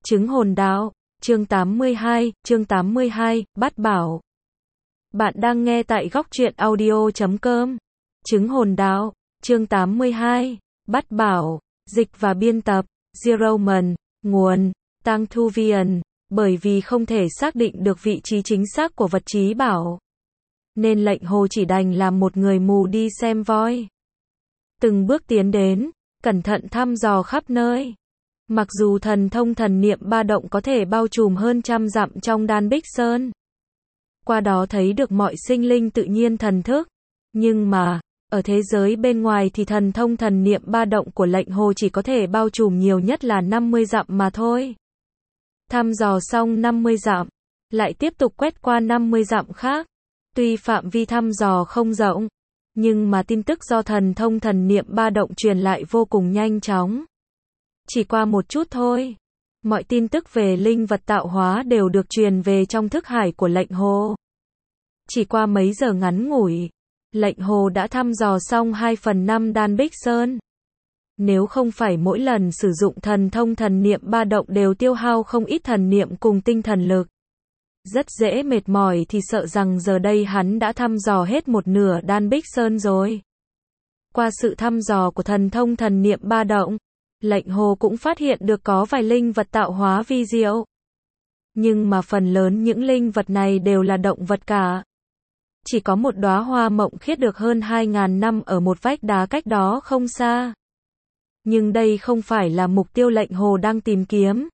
Chứng hồn đạo, chương 82, Bát Bảo. Bạn đang nghe tại góc truyện audio.com. Chứng hồn đạo, chương 82, Bát Bảo, dịch và biên tập, Zeroman, nguồn, Tăng Thu Viền, bởi vì không thể xác định được vị trí chính xác của vật trí bảo, nên lệnh hồ chỉ đành làm một người mù đi xem voi. Từng bước tiến đến, cẩn thận thăm dò khắp nơi. Mặc dù thần thông thần niệm ba động có thể bao trùm hơn 100 dặm trong Đan Bích Sơn, qua đó thấy được mọi sinh linh tự nhiên thần thức, nhưng mà, ở thế giới bên ngoài thì thần thông thần niệm ba động của lệnh hồ chỉ có thể bao trùm nhiều nhất là 50 dặm mà thôi. Thăm dò xong 50 dặm, lại tiếp tục quét qua 50 dặm khác. Tuy phạm vi thăm dò không rộng, nhưng mà tin tức do thần thông thần niệm ba động truyền lại vô cùng nhanh chóng. Chỉ qua một chút thôi, mọi tin tức về linh vật tạo hóa đều được truyền về trong thức hải của lệnh hồ. Chỉ qua mấy giờ ngắn ngủi, lệnh hồ đã thăm dò xong 2/5 Đan Bích Sơn. Nếu không phải mỗi lần sử dụng thần thông thần niệm ba động đều tiêu hao không ít thần niệm cùng tinh thần lực, rất dễ mệt mỏi, thì sợ rằng giờ đây hắn đã thăm dò hết một nửa Đan Bích Sơn rồi. Qua sự thăm dò của thần thông thần niệm ba động, lệnh hồ cũng phát hiện được có vài linh vật tạo hóa vi diệu. Nhưng mà phần lớn những linh vật này đều là động vật cả. Chỉ có một đóa hoa mộng khiết được hơn 2.000 năm ở một vách đá cách đó không xa. Nhưng đây không phải là mục tiêu lệnh hồ đang tìm kiếm.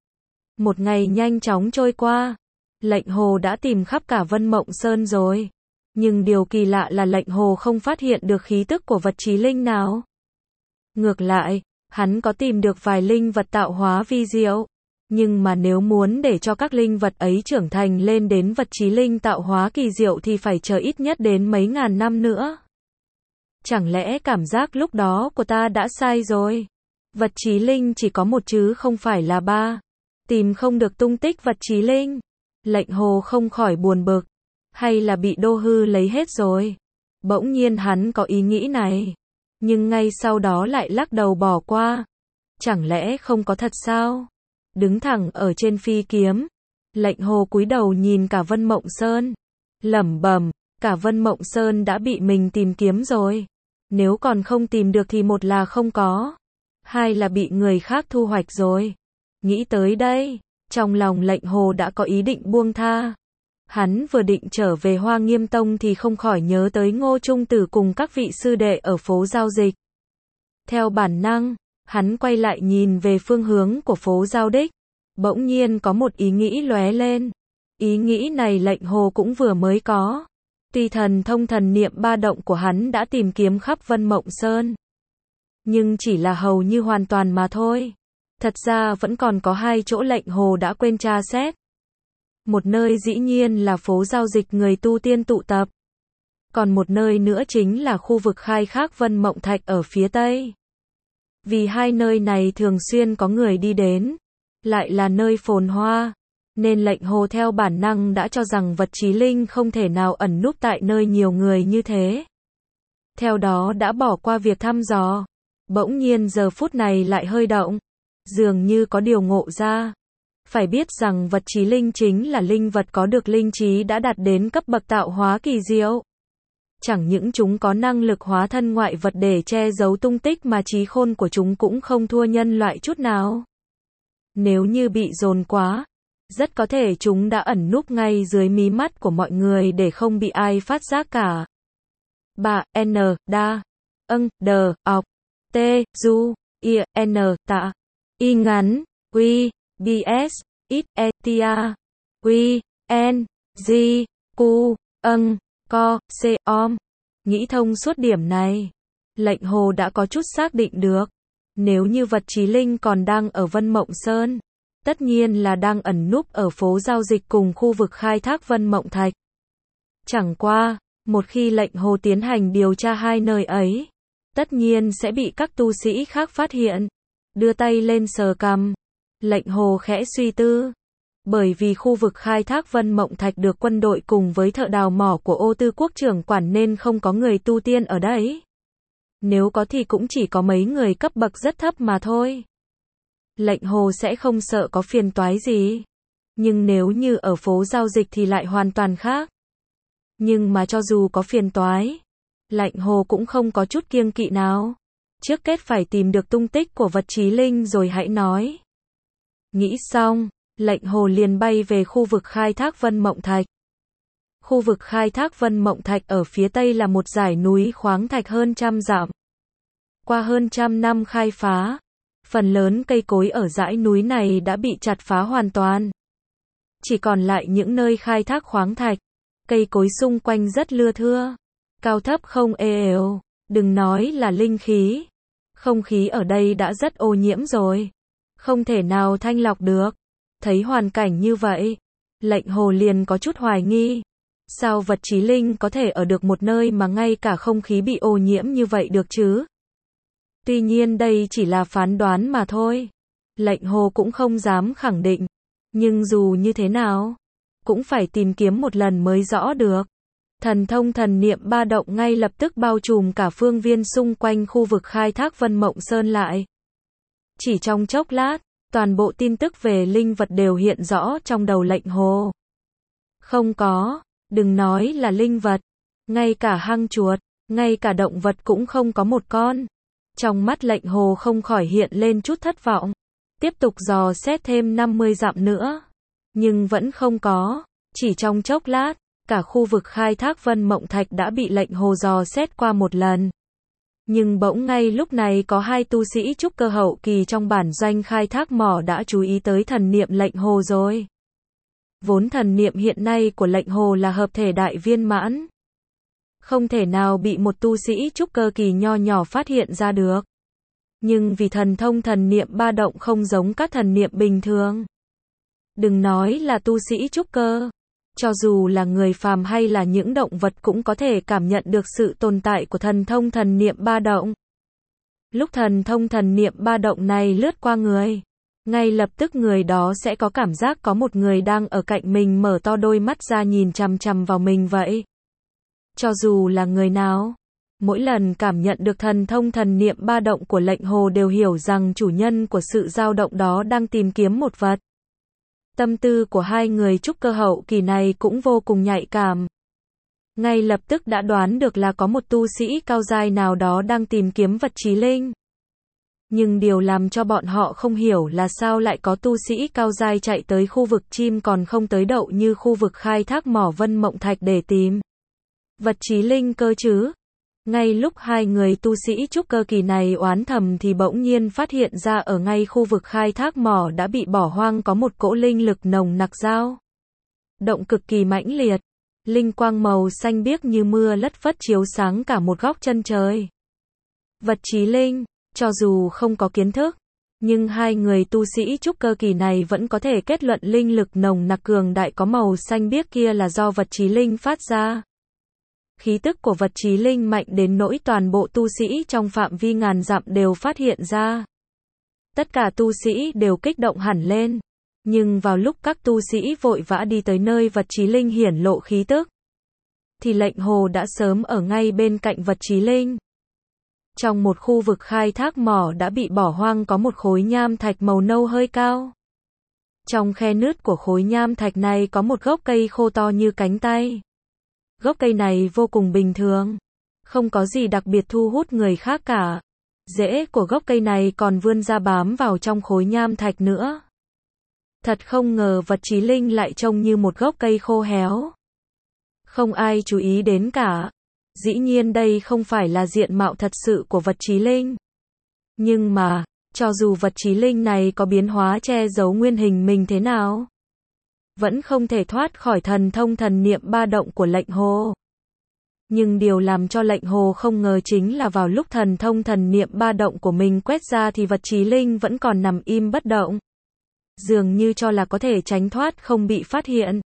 Một ngày nhanh chóng trôi qua, lệnh hồ đã tìm khắp cả Vân Mộng Sơn rồi. Nhưng điều kỳ lạ là lệnh hồ không phát hiện được khí tức của vật chí linh nào. Ngược lại, hắn có tìm được vài linh vật tạo hóa vi diệu. Nhưng mà nếu muốn để cho các linh vật ấy trưởng thành lên đến vật chí linh tạo hóa kỳ diệu thì phải chờ ít nhất đến mấy ngàn năm nữa. Chẳng lẽ cảm giác lúc đó của ta đã sai rồi? Vật chí linh chỉ có một chứ không phải là ba. Tìm không được tung tích vật chí linh. Lệnh hồ không khỏi buồn bực. Hay là bị Đô Hư lấy hết rồi? Bỗng nhiên hắn có ý nghĩ này. Nhưng ngay sau đó lại lắc đầu bỏ qua. Chẳng lẽ không có thật sao? Đứng thẳng ở trên phi kiếm, lệnh hồ cúi đầu nhìn cả Vân Mộng Sơn, lẩm bẩm, cả Vân Mộng Sơn đã bị mình tìm kiếm rồi. Nếu còn không tìm được thì một là không có, hai là bị người khác thu hoạch rồi. Nghĩ tới đây, trong lòng lệnh hồ đã có ý định buông tha. Hắn vừa định trở về Hoa Nghiêm Tông thì không khỏi nhớ tới Ngô Trung Tử cùng các vị sư đệ ở phố giao dịch. Theo bản năng, hắn quay lại nhìn về phương hướng của phố giao đích. Bỗng nhiên có một ý nghĩ lóe lên. Ý nghĩ này lệnh hồ cũng vừa mới có. Tuy thần thông thần niệm ba động của hắn đã tìm kiếm khắp Vân Mộng Sơn, nhưng chỉ là hầu như hoàn toàn mà thôi. Thật ra vẫn còn có hai chỗ lệnh hồ đã quên tra xét. Một nơi dĩ nhiên là phố giao dịch người tu tiên tụ tập. Còn một nơi nữa chính là khu vực khai thác Vân Mộng Thạch ở phía tây. Vì hai nơi này thường xuyên có người đi đến, lại là nơi phồn hoa, nên lệnh hồ theo bản năng đã cho rằng vật chí linh không thể nào ẩn núp tại nơi nhiều người như thế. Theo đó đã bỏ qua việc thăm dò. Bỗng nhiên giờ phút này lại hơi động, dường như có điều ngộ ra. Phải biết rằng vật chí linh chính là linh vật có được linh trí đã đạt đến cấp bậc tạo hóa kỳ diệu. Chẳng những chúng có năng lực hóa thân ngoại vật để che giấu tung tích mà trí khôn của chúng cũng không thua nhân loại chút nào. Nếu như bị dồn quá, rất có thể chúng đã ẩn núp ngay dưới mí mắt của mọi người để không bị ai phát giác cả. 3. N. Đa. Âng. Đờ. Ọc. T. Du. I. N. Tạ. Y ngắn. Quy. BS. Ít. E. Tia. Quy. N. G. Cu. Âng. Co. C. Om. Nghĩ thông suốt điểm này, lệnh hồ đã có chút xác định được. Nếu như vật chí linh còn đang ở Vân Mộng Sơn, tất nhiên là đang ẩn núp ở phố giao dịch cùng khu vực khai thác Vân Mộng Thạch. Chẳng qua, một khi lệnh hồ tiến hành điều tra hai nơi ấy, tất nhiên sẽ bị các tu sĩ khác phát hiện. Đưa tay lên sờ cằm, lệnh hồ khẽ suy tư. Bởi vì khu vực khai thác Vân Mộng Thạch được quân đội cùng với thợ đào mỏ của Ô Tư Quốc trưởng quản nên không có người tu tiên ở đấy. Nếu có thì cũng chỉ có mấy người cấp bậc rất thấp mà thôi. Lệnh Hồ sẽ không sợ có phiền toái gì. Nhưng nếu như ở phố giao dịch thì lại hoàn toàn khác. Nhưng mà cho dù có phiền toái, Lệnh Hồ cũng không có chút kiêng kỵ nào. Trước hết phải tìm được tung tích của vật Chí Linh rồi hãy nói. Nghĩ xong, Lệnh Hồ liền bay về khu vực khai thác Vân Mộng Thạch. Khu vực khai thác Vân Mộng Thạch ở phía tây là một dải núi khoáng thạch hơn 100 dặm. Qua hơn 100 năm khai phá, phần lớn cây cối ở dãy núi này đã bị chặt phá hoàn toàn. Chỉ còn lại những nơi khai thác khoáng thạch, cây cối xung quanh rất lưa thưa, cao thấp không êm, đừng nói là linh khí. Không khí ở đây đã rất ô nhiễm rồi, không thể nào thanh lọc được. Thấy hoàn cảnh như vậy, Lệnh Hồ liền có chút hoài nghi. Sao vật Chí Linh có thể ở được một nơi mà ngay cả không khí bị ô nhiễm như vậy được chứ? Tuy nhiên đây chỉ là phán đoán mà thôi. Lệnh Hồ cũng không dám khẳng định. Nhưng dù như thế nào, cũng phải tìm kiếm một lần mới rõ được. Thần thông thần niệm ba động ngay lập tức bao trùm cả phương viên xung quanh khu vực khai thác Vân Mộng Sơn lại. Chỉ trong chốc lát, toàn bộ tin tức về linh vật đều hiện rõ trong đầu Lệnh Hồ. Không có, đừng nói là linh vật, ngay cả hang chuột, ngay cả động vật cũng không có một con. Trong mắt Lệnh Hồ không khỏi hiện lên chút thất vọng. Tiếp tục dò xét thêm 50 dặm nữa, nhưng vẫn không có. Chỉ trong chốc lát, cả khu vực khai thác Vân Mộng Thạch đã bị Lệnh Hồ dò xét qua một lần. Nhưng bỗng ngay lúc này có hai tu sĩ trúc cơ hậu kỳ trong bản doanh khai thác mỏ đã chú ý tới thần niệm Lệnh Hồ rồi. Vốn thần niệm hiện nay của Lệnh Hồ là hợp thể đại viên mãn, không thể nào bị một tu sĩ trúc cơ kỳ nho nhỏ phát hiện ra được. Nhưng vì thần thông thần niệm ba động không giống các thần niệm bình thường. Đừng nói là tu sĩ trúc cơ, cho dù là người phàm hay là những động vật cũng có thể cảm nhận được sự tồn tại của thần thông thần niệm ba động. Lúc thần thông thần niệm ba động này lướt qua người, ngay lập tức người đó sẽ có cảm giác có một người đang ở cạnh mình mở to đôi mắt ra nhìn chằm chằm vào mình vậy. Cho dù là người nào, mỗi lần cảm nhận được thần thông thần niệm ba động của Lệnh Hồ đều hiểu rằng chủ nhân của sự dao động đó đang tìm kiếm một vật. Tâm tư của hai người trúc cơ hậu kỳ này cũng vô cùng nhạy cảm. Ngay lập tức đã đoán được là có một tu sĩ cao giai nào đó đang tìm kiếm vật Chí Linh. Nhưng điều làm cho bọn họ không hiểu là sao lại có tu sĩ cao giai chạy tới khu vực chim còn không tới đậu như khu vực khai thác mỏ Vân Mộng Thạch để tìm vật Chí Linh cơ chứ. Ngay lúc hai người tu sĩ trúc cơ kỳ này oán thầm thì bỗng nhiên phát hiện ra ở ngay khu vực khai thác mỏ đã bị bỏ hoang có một cỗ linh lực nồng nặc dao động cực kỳ mãnh liệt. Linh quang màu xanh biếc như mưa lất phất chiếu sáng cả một góc chân trời. Vật Chí Linh, cho dù không có kiến thức, nhưng hai người tu sĩ trúc cơ kỳ này vẫn có thể kết luận linh lực nồng nặc cường đại có màu xanh biếc kia là do vật Chí Linh phát ra. Khí tức của vật Chí Linh mạnh đến nỗi toàn bộ tu sĩ trong phạm vi ngàn dặm đều phát hiện ra. Tất cả tu sĩ đều kích động hẳn lên. Nhưng vào lúc các tu sĩ vội vã đi tới nơi vật Chí Linh hiển lộ khí tức, thì Lệnh Hồ đã sớm ở ngay bên cạnh vật Chí Linh. Trong một khu vực khai thác mỏ đã bị bỏ hoang có một khối nham thạch màu nâu hơi cao. Trong khe nứt của khối nham thạch này có một gốc cây khô to như cánh tay. Gốc cây này vô cùng bình thường, không có gì đặc biệt thu hút người khác cả. Rễ của gốc cây này còn vươn ra bám vào trong khối nham thạch nữa. Thật không ngờ vật Chí Linh lại trông như một gốc cây khô héo. Không ai chú ý đến cả. Dĩ nhiên đây không phải là diện mạo thật sự của vật Chí Linh. Nhưng mà, cho dù vật Chí Linh này có biến hóa che giấu nguyên hình mình thế nào, vẫn không thể thoát khỏi thần thông thần niệm ba động của Lệnh Hồ. Nhưng điều làm cho Lệnh Hồ không ngờ chính là vào lúc thần thông thần niệm ba động của mình quét ra thì vật Chí Linh vẫn còn nằm im bất động. Dường như cho là có thể tránh thoát không bị phát hiện.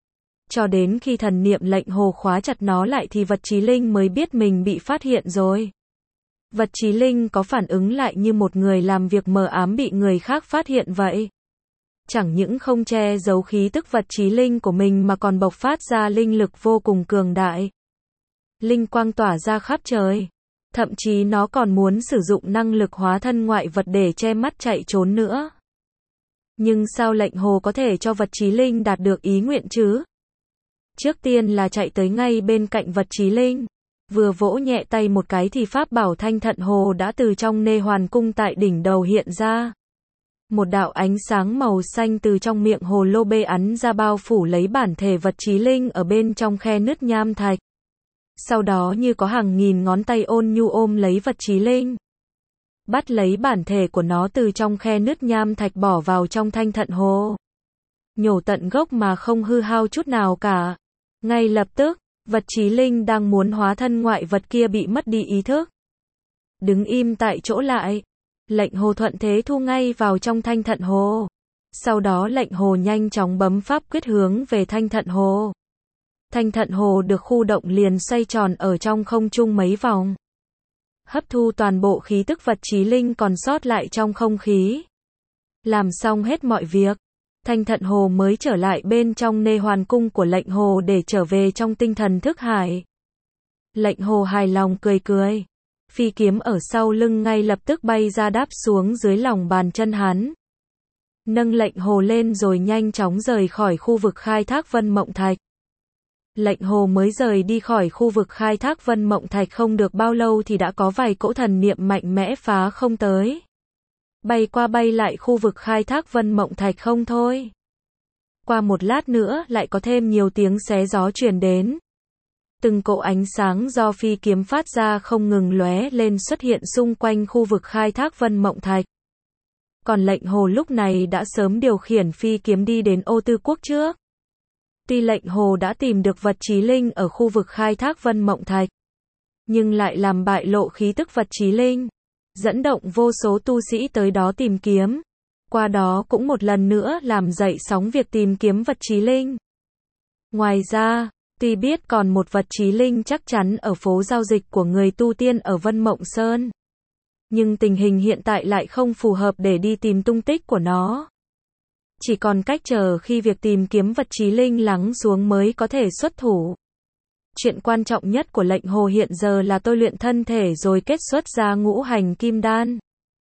Cho đến khi thần niệm Lệnh Hồ khóa chặt nó lại thì vật Chí Linh mới biết mình bị phát hiện rồi. Vật Chí Linh có phản ứng lại như một người làm việc mờ ám bị người khác phát hiện vậy. Chẳng những không che giấu khí tức vật Chí Linh của mình mà còn bộc phát ra linh lực vô cùng cường đại. Linh quang tỏa ra khắp trời. Thậm chí nó còn muốn sử dụng năng lực hóa thân ngoại vật để che mắt chạy trốn nữa. Nhưng sao lệnh hồ có thể cho vật chí linh đạt được ý nguyện chứ? Trước tiên là chạy tới ngay bên cạnh vật chí linh. Vừa vỗ nhẹ tay một cái thì pháp bảo thanh thận hồ đã từ trong nê hoàn cung tại đỉnh đầu hiện ra. Một đạo ánh sáng màu xanh từ trong miệng hồ lô bê ắn ra bao phủ lấy bản thể vật chí linh ở bên trong khe nứt nham thạch. Sau đó như có hàng nghìn ngón tay ôn nhu ôm lấy vật chí linh. Bắt lấy bản thể của nó từ trong khe nứt nham thạch bỏ vào trong thanh thận hồ. Nhổ tận gốc mà không hư hao chút nào cả. Ngay lập tức, vật chí linh đang muốn hóa thân ngoại vật kia bị mất đi ý thức. Đứng im tại chỗ lại. Lệnh hồ thuận thế thu ngay vào trong thanh thận hồ. Sau đó lệnh hồ nhanh chóng bấm pháp quyết hướng về thanh thận hồ. Thanh thận hồ được khu động liền xoay tròn ở trong không trung mấy vòng. Hấp thu toàn bộ khí tức vật chí linh còn sót lại trong không khí. Làm xong hết mọi việc, thanh thận hồ mới trở lại bên trong nê hoàn cung của lệnh hồ để trở về trong tinh thần thức hải. Lệnh hồ hài lòng cười cười. Phi kiếm ở sau lưng ngay lập tức bay ra đáp xuống dưới lòng bàn chân hắn. Nâng lệnh hồ lên rồi nhanh chóng rời khỏi khu vực khai thác Vân Mộng Thạch. Lệnh hồ mới rời đi khỏi khu vực khai thác Vân Mộng Thạch không được bao lâu thì đã có vài cỗ thần niệm mạnh mẽ phá không tới. Bay qua bay lại khu vực khai thác Vân Mộng Thạch không thôi. Qua một lát nữa lại có thêm nhiều tiếng xé gió truyền đến. Từng cỗ ánh sáng do phi kiếm phát ra không ngừng lóe lên xuất hiện xung quanh khu vực khai thác Vân Mộng Thạch. Còn lệnh hồ lúc này đã sớm điều khiển phi kiếm đi đến Ô Tư Quốc trước. Tuy lệnh hồ đã tìm được vật chí linh ở khu vực khai thác Vân Mộng Thạch, nhưng lại làm bại lộ khí tức vật chí linh, dẫn động vô số tu sĩ tới đó tìm kiếm. Qua đó cũng một lần nữa làm dậy sóng việc tìm kiếm vật chí linh. Ngoài ra, tuy biết còn một vật chí linh chắc chắn ở phố giao dịch của người tu tiên ở Vân Mộng Sơn, nhưng tình hình hiện tại lại không phù hợp để đi tìm tung tích của nó. Chỉ còn cách chờ khi việc tìm kiếm vật chí linh lắng xuống mới có thể xuất thủ. Chuyện quan trọng nhất của lệnh hồ hiện giờ là tôi luyện thân thể rồi kết xuất ra ngũ hành kim đan.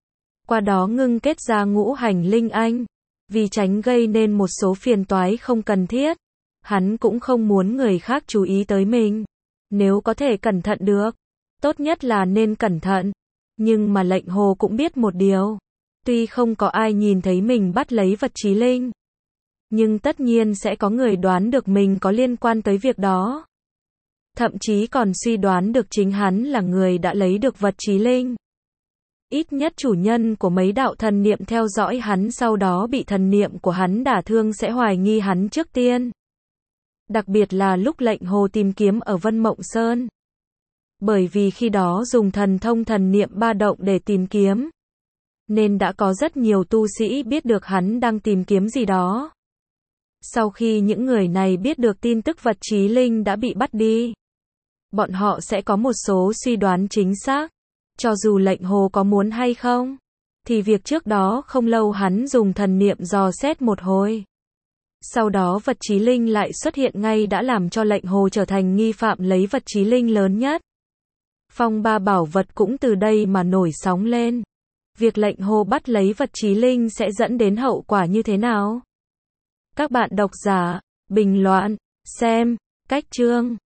Qua đó ngưng kết ra ngũ hành linh anh. Vì tránh gây nên một số phiền toái không cần thiết, hắn cũng không muốn người khác chú ý tới mình. Nếu có thể cẩn thận được, tốt nhất là nên cẩn thận. Nhưng mà lệnh hồ cũng biết một điều. Tuy không có ai nhìn thấy mình bắt lấy vật chí linh, nhưng tất nhiên sẽ có người đoán được mình có liên quan tới việc đó. Thậm chí còn suy đoán được chính hắn là người đã lấy được vật chí linh. Ít nhất chủ nhân của mấy đạo thần niệm theo dõi hắn sau đó bị thần niệm của hắn đả thương sẽ hoài nghi hắn trước tiên. Đặc biệt là lúc lệnh hồ tìm kiếm ở Vân Mộng Sơn. Bởi vì khi đó dùng thần thông thần niệm ba động để tìm kiếm, nên đã có rất nhiều tu sĩ biết được hắn đang tìm kiếm gì đó. Sau khi những người này biết được tin tức vật chí linh đã bị bắt đi, bọn họ sẽ có một số suy đoán chính xác. Cho dù lệnh hồ có muốn hay không, thì việc trước đó không lâu hắn dùng thần niệm dò xét một hồi. Sau đó vật chí linh lại xuất hiện ngay đã làm cho lệnh hồ trở thành nghi phạm lấy vật chí linh lớn nhất. Phong ba bảo vật cũng từ đây mà nổi sóng lên. Việc lệnh hồ bắt lấy vật chí linh sẽ dẫn đến hậu quả như thế nào? Các bạn độc giả, bình luận, xem, cách chương.